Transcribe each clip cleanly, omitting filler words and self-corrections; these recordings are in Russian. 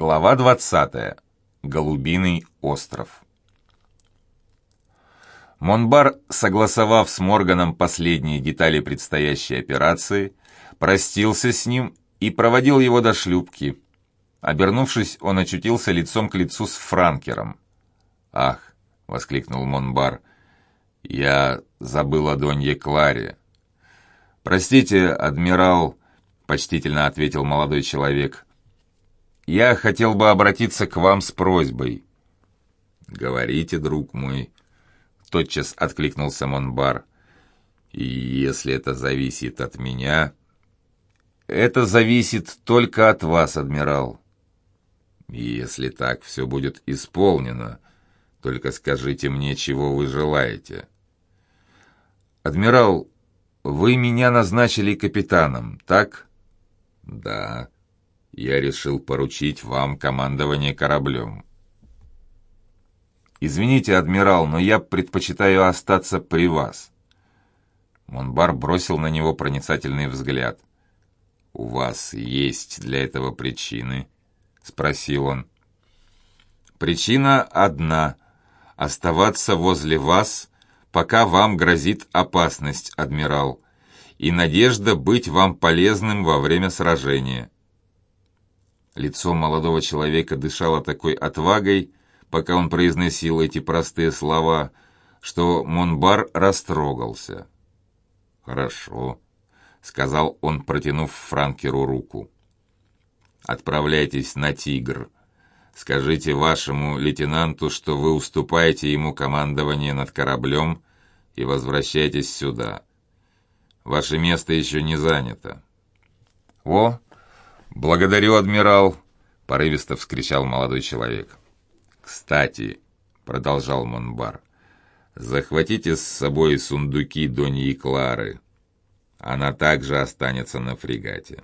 Глава 20. Голубиный остров. Монбар, согласовав с Морганом последние детали предстоящей операции, простился с ним и проводил его до шлюпки. Обернувшись, он очутился лицом к лицу с франкером. «Ах!» — воскликнул Монбар. «Я забыл о Донье Кларе». «Простите, адмирал», — почтительно ответил молодой человек. «Я хотел бы обратиться к вам с просьбой». «Говорите, друг мой», — тотчас откликнулся Монбар. «И если это зависит от меня...» «Это зависит только от вас, адмирал». «Если так все будет исполнено, только скажите мне, чего вы желаете». «Адмирал, вы меня назначили капитаном, так?» «Да. Я решил поручить вам командование кораблем». «Извините, адмирал, но я предпочитаю остаться при вас». Монбар бросил на него проницательный взгляд. «У вас есть для этого причины?» — спросил он. «Причина одна — оставаться возле вас, пока вам грозит опасность, адмирал, и надежда быть вам полезным во время сражения». Лицо молодого человека дышало такой отвагой, пока он произносил эти простые слова, что Монбар растрогался. «Хорошо», — сказал он, протянув франкеру руку. «Отправляйтесь на «Тигр». Скажите вашему лейтенанту, что вы уступаете ему командование над кораблем и возвращайтесь сюда. Ваше место еще не занято». «О, благодарю, адмирал!» — порывисто вскричал молодой человек. «Кстати», — продолжал Монбар, — «захватите с собой сундуки Доньи Клары. Она также останется на фрегате.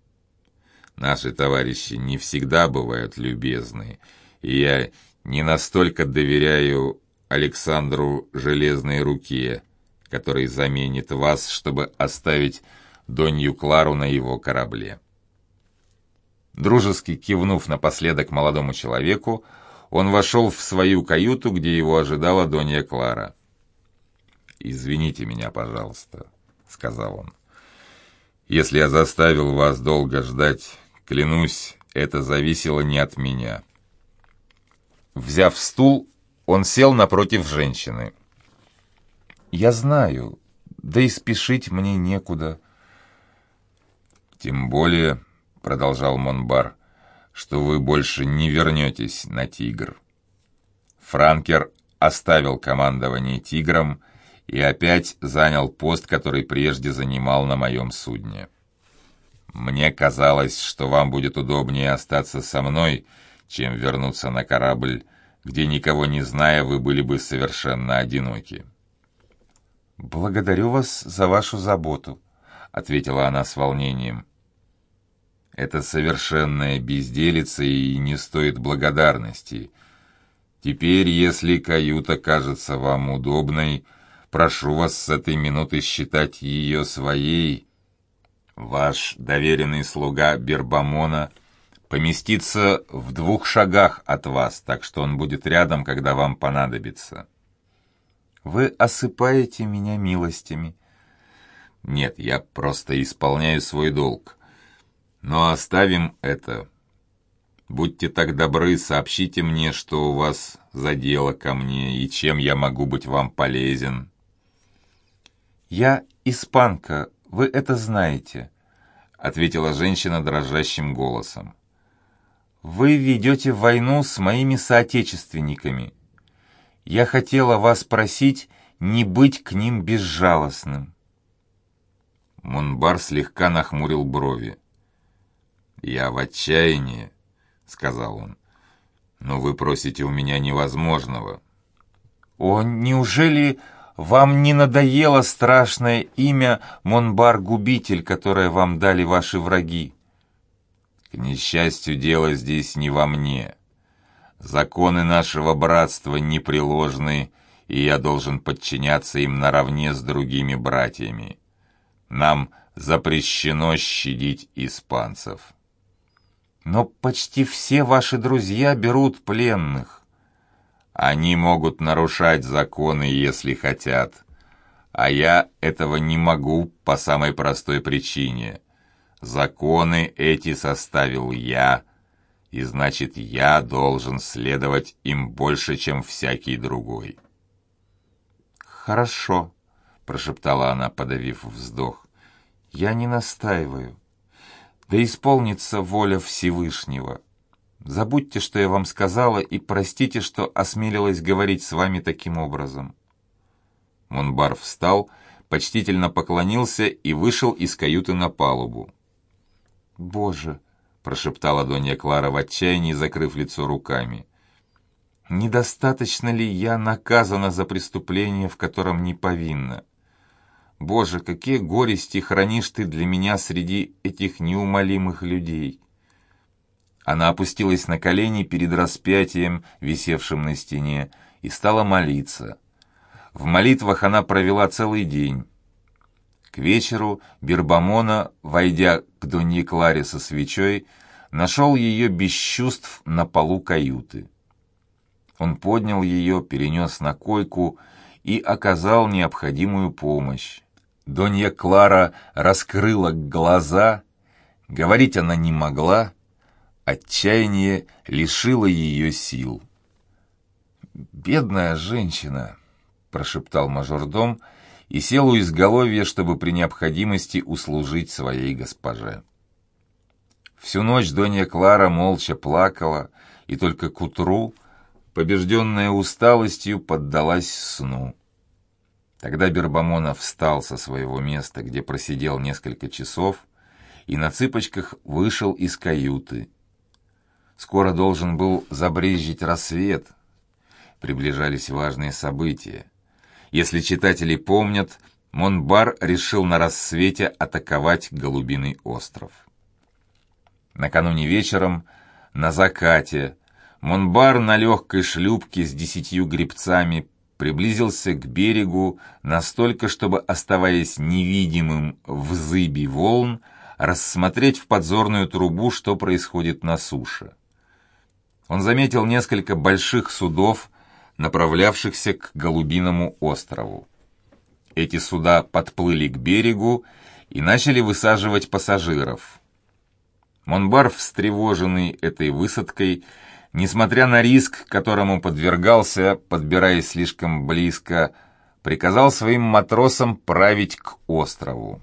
Наши товарищи не всегда бывают любезны, и я не настолько доверяю Александру Железной Руке, который заменит вас, чтобы оставить Донью Клару на его корабле». Дружески кивнув напоследок молодому человеку, он вошел в свою каюту, где его ожидала Донья Клара. «Извините меня, пожалуйста», — сказал он. «Если я заставил вас долго ждать, клянусь, это зависело не от меня». Взяв стул, он сел напротив женщины. «Я знаю, да и спешить мне некуда». «Тем более», — продолжал Монбар, — «что вы больше не вернетесь на «Тигр». Франкер оставил командование «Тигром» и опять занял пост, который прежде занимал на моем судне. Мне казалось, что вам будет удобнее остаться со мной, чем вернуться на корабль, где, никого не зная, вы были бы совершенно одиноки». «Благодарю вас за вашу заботу», — ответила она с волнением. «Это совершенная безделица и не стоит благодарности. Теперь, если каюта кажется вам удобной, прошу вас с этой минуты считать ее своей. Ваш доверенный слуга Бербамона поместится в 2 шагах от вас, так что он будет рядом, когда вам понадобится». «Вы осыпаете меня милостями». «Нет, я просто исполняю свой долг. Но оставим это. Будьте так добры, сообщите мне, что у вас за дело ко мне и чем я могу быть вам полезен». «Я испанка, вы это знаете», — ответила женщина дрожащим голосом. «Вы ведете войну с моими соотечественниками. Я хотела вас просить не быть к ним безжалостным». Монбар слегка нахмурил брови. «Я в отчаянии», — сказал он, — «но вы просите у меня невозможного». «О, неужели вам не надоело страшное имя Монбар-губитель, которое вам дали ваши враги?» «К несчастью, дело здесь не во мне. Законы нашего братства непреложны, и я должен подчиняться им наравне с другими братьями. Нам запрещено щадить испанцев». Но почти все ваши друзья берут пленных. Они могут нарушать законы, если хотят. А я этого не могу по самой простой причине. Законы эти составил я, и значит, я должен следовать им больше, чем всякий другой. «Хорошо», — прошептала она, подавив вздох. «Я не настаиваю. Да исполнится воля Всевышнего. Забудьте, что я вам сказала, и простите, что осмелилась говорить с вами таким образом». Монбар встал, почтительно поклонился и вышел из каюты на палубу. «Боже!» — прошептала Донья Клара в отчаянии, закрыв лицо руками. «Недостаточно ли я наказана за преступление, в котором не повинна? Боже, какие горести хранишь ты для меня среди этих неумолимых людей!» Она опустилась на колени перед распятием, висевшим на стене, и стала молиться. В молитвах она провела целый день. К вечеру Бирбамона, войдя к Донье Кларе со свечой, нашел ее без чувств на полу каюты. Он поднял ее, перенес на койку и оказал необходимую помощь. Донья Клара раскрыла глаза, говорить она не могла, отчаяние лишило ее сил. «Бедная женщина!» — прошептал мажордом и сел у изголовья, чтобы при необходимости услужить своей госпоже. Всю ночь Донья Клара молча плакала, и только к утру, побежденная усталостью, поддалась сну. Тогда Бирбамона встал со своего места, где просидел несколько часов, и на цыпочках вышел из каюты. Скоро должен был забрезжить рассвет. Приближались важные события. Если читатели помнят, Монбар решил на рассвете атаковать Голубиный остров. Накануне вечером, на закате, Монбар на легкой шлюпке с 10 гребцами приблизился к берегу настолько, чтобы, оставаясь невидимым в зыби волн, рассмотреть в подзорную трубу, что происходит на суше. Он заметил несколько больших судов, направлявшихся к Голубиному острову. Эти суда подплыли к берегу и начали высаживать пассажиров. Монбар, встревоженный этой высадкой, несмотря на риск, которому подвергался, подбираясь слишком близко, приказал своим матросам править к острову.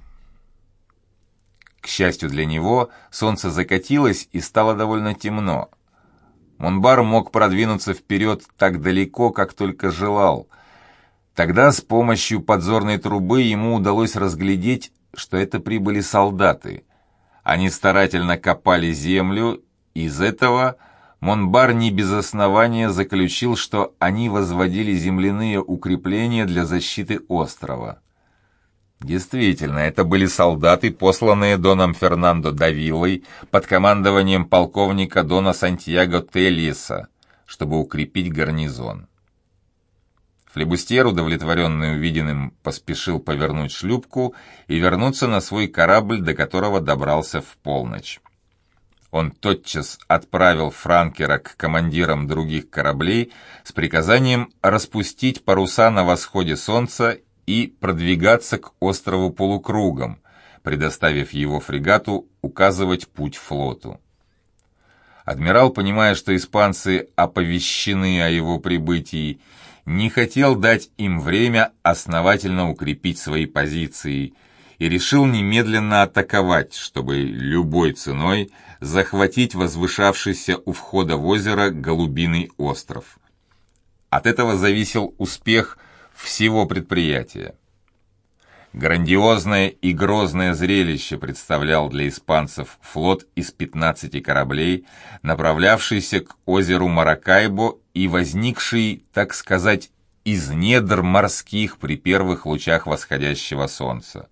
К счастью для него, солнце закатилось и стало довольно темно. Монбар мог продвинуться вперед так далеко, как только желал. Тогда с помощью подзорной трубы ему удалось разглядеть, что это прибыли солдаты. Они старательно копали землю, и из этого Монбар не без основания заключил, что они возводили земляные укрепления для защиты острова. Действительно, это были солдаты, посланные доном Фернандо да Виллой под командованием полковника дона Сантьяго Тельеса, чтобы укрепить гарнизон. Флебустьер, удовлетворенный увиденным, поспешил повернуть шлюпку и вернуться на свой корабль, до которого добрался в полночь. Он тотчас отправил франкера к командирам других кораблей с приказанием распустить паруса на восходе солнца и продвигаться к острову полукругом, предоставив его фрегату указывать путь флоту. Адмирал, понимая, что испанцы оповещены о его прибытии, не хотел дать им время основательно укрепить свои позиции и решил немедленно атаковать, чтобы любой ценой захватить возвышавшийся у входа в озеро Голубиный остров. От этого зависел успех всего предприятия. Грандиозное и грозное зрелище представлял для испанцев флот из 15 кораблей, направлявшийся к озеру Маракайбо и возникший, так сказать, из недр морских при первых лучах восходящего солнца.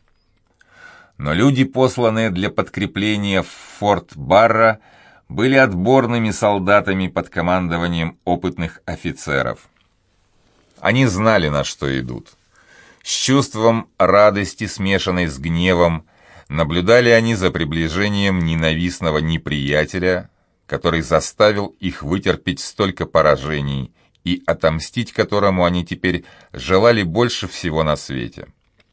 Но люди, посланные для подкрепления в форт Барра, были отборными солдатами под командованием опытных офицеров. Они знали, на что идут. С чувством радости, смешанной с гневом, Наблюдали они за приближением ненавистного неприятеля, который заставил их вытерпеть столько поражений и отомстить которому они теперь желали больше всего на свете.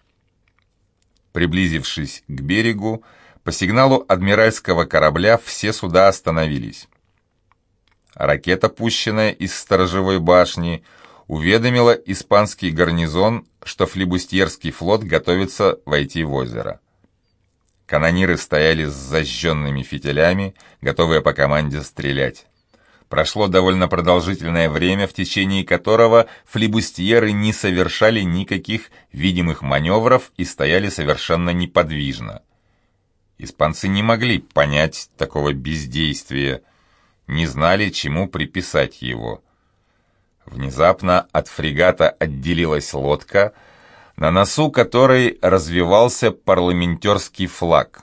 Приблизившись к берегу, по сигналу адмиральского корабля все суда остановились. Ракета, пущенная из сторожевой башни, уведомила испанский гарнизон, что флибустьерский флот готовится войти в озеро. Канониры стояли с зажженными фитилями, готовые по команде стрелять. Прошло довольно продолжительное время, в течение которого флибустьеры не совершали никаких видимых маневров и стояли совершенно неподвижно. Испанцы не могли понять такого бездействия, не знали, чему приписать его. Внезапно от фрегата отделилась лодка, на носу которой развевался парламентерский флаг.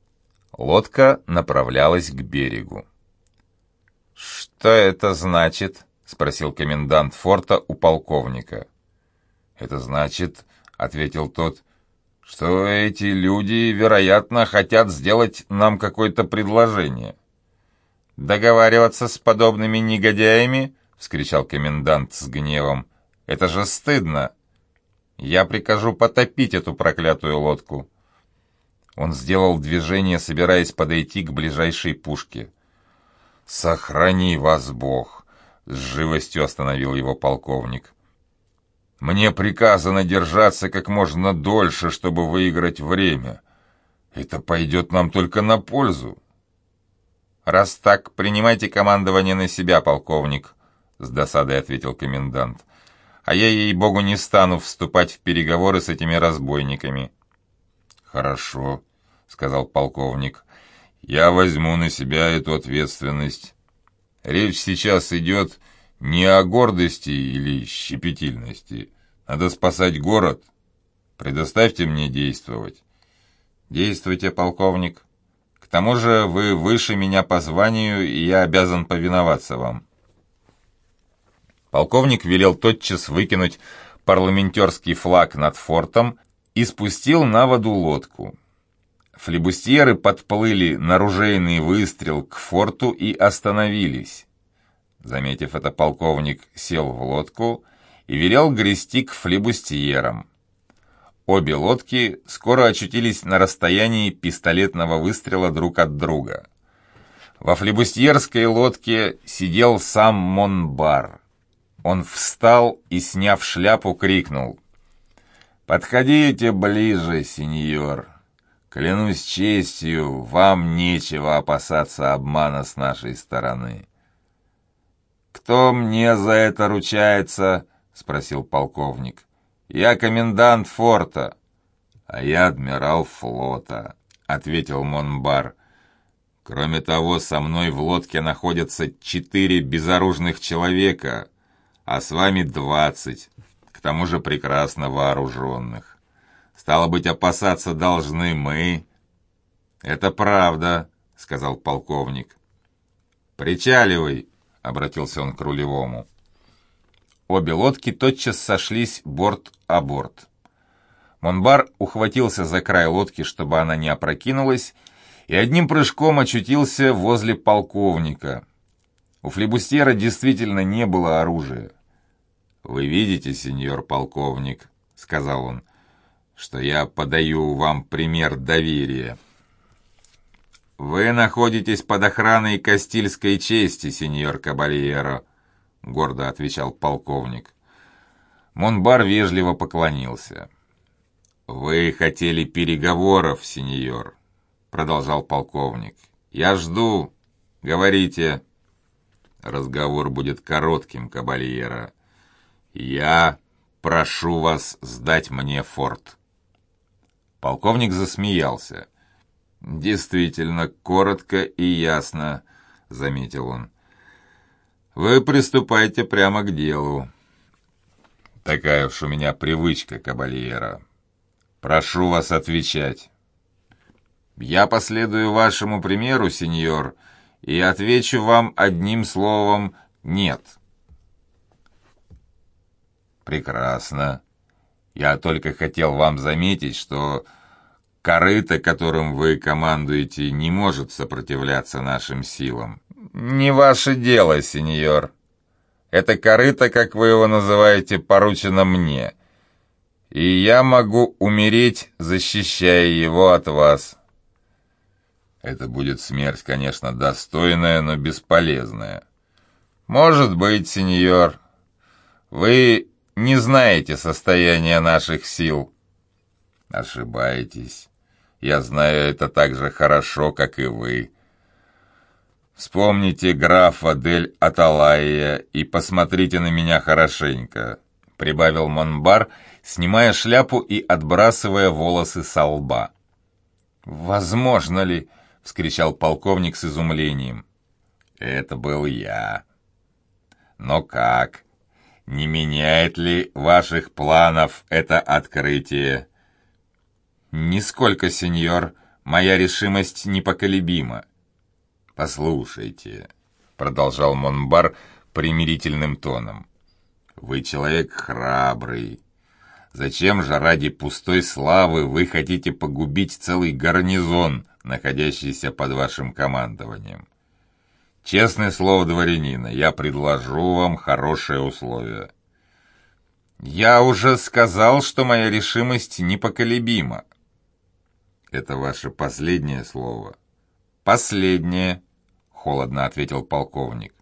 Лодка направлялась к берегу. «Что это значит?» — спросил комендант форта у полковника. «Это значит, — ответил тот, — что эти люди, вероятно, хотят сделать нам какое-то предложение». «Договариваться с подобными негодяями?» — вскричал комендант с гневом. «Это же стыдно! Я прикажу потопить эту проклятую лодку». Он сделал движение, собираясь подойти к ближайшей пушке. «Сохрани вас Бог!» — с живостью остановил его полковник. «Мне приказано держаться как можно дольше, чтобы выиграть время. Это пойдет нам только на пользу». «Раз так, принимайте командование на себя, полковник», — с досадой ответил комендант. «А я, ей-богу, не стану вступать в переговоры с этими разбойниками». «Хорошо», — сказал полковник. «Я возьму на себя эту ответственность. Речь сейчас идет не о гордости или щепетильности. Надо спасать город. Предоставьте мне действовать». «Действуйте, полковник. К тому же вы выше меня по званию, и я обязан повиноваться вам». Полковник велел тотчас выкинуть парламентерский флаг над фортом и спустил на воду лодку. Флибустьеры подплыли на ружейный выстрел к форту и остановились. Заметив это, полковник сел в лодку и велел грести к флибустьерам. Обе лодки скоро очутились на расстоянии пистолетного выстрела друг от друга. Во флибустьерской лодке сидел сам Монбар. Он встал и, сняв шляпу, крикнул: «Подходите ближе, сеньор. Клянусь честью, вам нечего опасаться обмана с нашей стороны». «Кто мне за это ручается?» — спросил полковник. «Я комендант форта». «А я адмирал флота», — ответил Монбар. «Кроме того, со мной в лодке находятся 4 безоружных человека, а с вами 20, к тому же прекрасно вооруженных. Стало быть, опасаться должны мы». «Это правда», — сказал полковник. «Причаливай», — обратился он к рулевому. Обе лодки тотчас сошлись борт о борт. Монбар ухватился за край лодки, чтобы она не опрокинулась, и одним прыжком очутился возле полковника. У флибустьера действительно не было оружия. «Вы видите, сеньор полковник, — сказал он, — что я подаю вам пример доверия». «Вы находитесь под охраной Кастильской чести, сеньор Кабальеро», — гордо отвечал полковник. Монбар вежливо поклонился. «Вы хотели переговоров, сеньор», — продолжал полковник. «Я жду. Говорите». «Разговор будет коротким, Кабальеро. Я прошу вас сдать мне форт». Полковник засмеялся. «Действительно, коротко и ясно», — заметил он. «Вы приступайте прямо к делу». «Такая уж у меня привычка, Кабальеро. Прошу вас отвечать». «Я последую вашему примеру, сеньор, и отвечу вам одним словом «нет». «Прекрасно. Я только хотел вам заметить, что Корыто, которым вы командуете, не может сопротивляться нашим силам. Не ваше дело, сеньор. Это корыто, как вы его называете, поручено мне. И я могу умереть, защищая его от вас. Это будет смерть, конечно, достойная, но бесполезная. Может быть, сеньор. Вы не знаете состояния наших сил. Ошибаетесь. Я знаю это так же хорошо, как и вы. Вспомните графа дель Аталайя и посмотрите на меня хорошенько, прибавил Монбар, снимая шляпу и отбрасывая волосы со лба. «Возможно ли?» — вскричал полковник с изумлением. «Это был я. Но как? Не меняет ли ваших планов это открытие?» «Нисколько, сеньор. Моя решимость непоколебима». «Послушайте», — продолжал Монбар примирительным тоном, — «вы человек храбрый. Зачем же ради пустой славы вы хотите погубить целый гарнизон, находящийся под вашим командованием? Честное слово дворянина, я предложу вам хорошие условия». «Я уже сказал, что моя решимость непоколебима». «Это ваше последнее слово?» «Последнее», — холодно ответил полковник.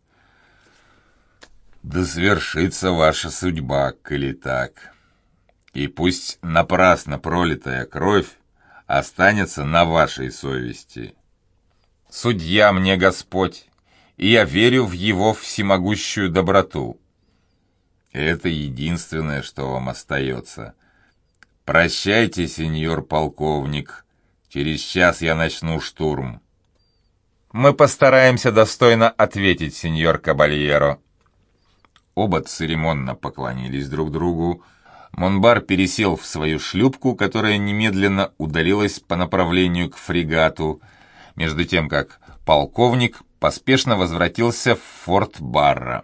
«Да свершится ваша судьба, коли так. И пусть напрасно пролитая кровь останется на вашей совести. Судья мне Господь, и я верю в Его всемогущую доброту. Это единственное, что вам остается. Прощайте, сеньор полковник, через час я начну штурм». «Мы постараемся достойно ответить, сеньор Кабальеро». Оба церемонно поклонились друг другу. Монбар пересел в свою шлюпку, которая немедленно удалилась по направлению к фрегату, между тем как полковник поспешно возвратился в форт Барра.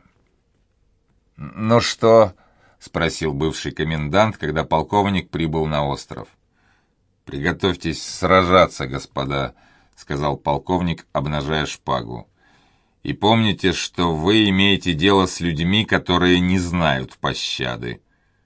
«Ну что?» — спросил бывший комендант, когда полковник прибыл на остров. «Приготовьтесь сражаться, господа», — сказал полковник, обнажая шпагу. «И помните, что вы имеете дело с людьми, которые не знают пощады».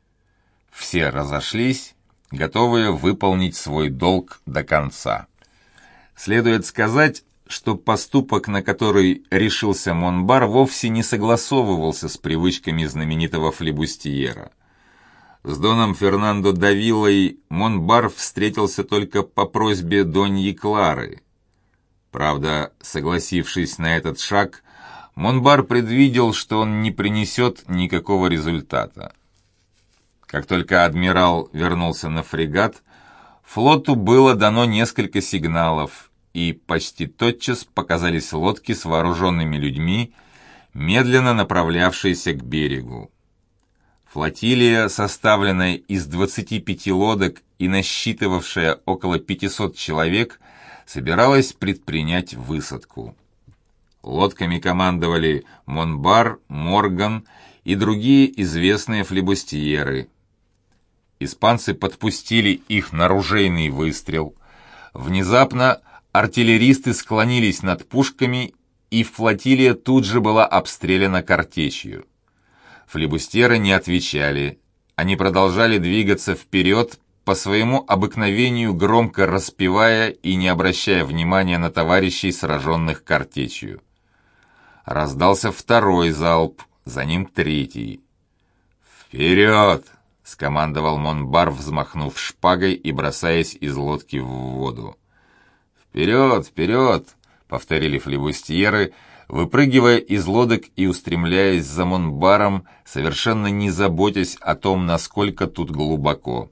Все разошлись, готовые выполнить свой долг до конца. Следует сказать, что поступок, на который решился Монбар, вовсе не согласовывался с привычками знаменитого флибустьера. С доном Фернандо Давилой Монбар встретился только по просьбе Доньи Клары. Правда, согласившись на этот шаг, Монбар предвидел, что он не принесет никакого результата. Как только адмирал вернулся на фрегат, флоту было дано несколько сигналов, и почти тотчас показались лодки с вооруженными людьми, медленно направлявшиеся к берегу. Флотилия, составленная из 25 лодок и насчитывавшая около 500 человек, собиралась предпринять высадку. Лодками командовали Монбар, Морган и другие известные флибустьеры. Испанцы подпустили их на ружейный выстрел. Внезапно артиллеристы склонились над пушками, и флотилия тут же была обстреляна картечью. Флибустьеры не отвечали. Они продолжали двигаться вперед, по своему обыкновению громко распевая и не обращая внимания на товарищей, сраженных картечью. Раздался второй залп, за ним третий. «Вперед!» — скомандовал Монбар, взмахнув шпагой и бросаясь из лодки в воду. «Вперед! Вперед!» — повторили флибустьеры, выпрыгивая из лодок и устремляясь за Монбаром, совершенно не заботясь о том, насколько тут глубоко.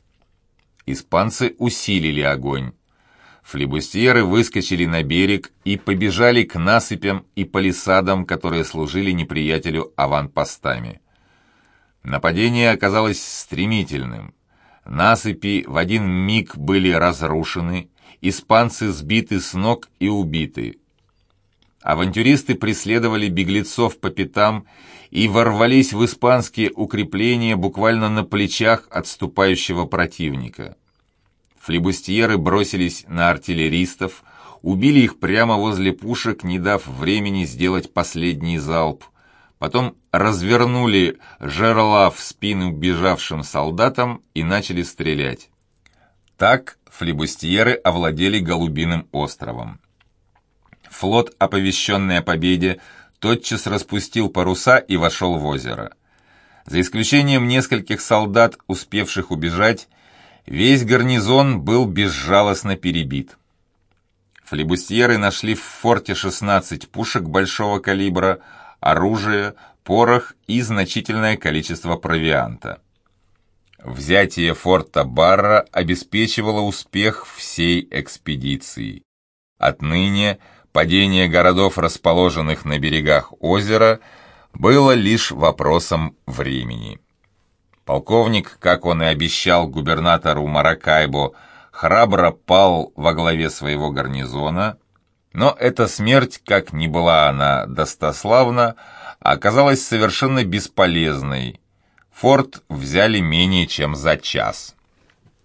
Испанцы усилили огонь. Флибустьеры выскочили на берег и побежали к насыпям и палисадам, которые служили неприятелю аванпостами. Нападение оказалось стремительным. Насыпи в один миг были разрушены, испанцы сбиты с ног и убиты. Авантюристы преследовали беглецов по пятам и ворвались в испанские укрепления буквально на плечах отступающего противника. Флибустьеры бросились на артиллеристов, убили их прямо возле пушек, не дав времени сделать последний залп. Потом развернули жерла в спину бежавшим солдатам и начали стрелять. Так флибустьеры овладели Голубиным островом. Флот, оповещенный о победе, тотчас распустил паруса и вошел в озеро. За исключением нескольких солдат, успевших убежать, весь гарнизон был безжалостно перебит. Флибустьеры нашли в форте 16 пушек большого калибра, оружие, порох и значительное количество провианта. Взятие форта Барра обеспечивало успех всей экспедиции. Отныне падение городов, расположенных на берегах озера, было лишь вопросом времени. Полковник, как он и обещал губернатору Маракайбо, храбро пал во главе своего гарнизона, но эта смерть, как ни была она достославна, оказалась совершенно бесполезной. Форт взяли менее чем за час.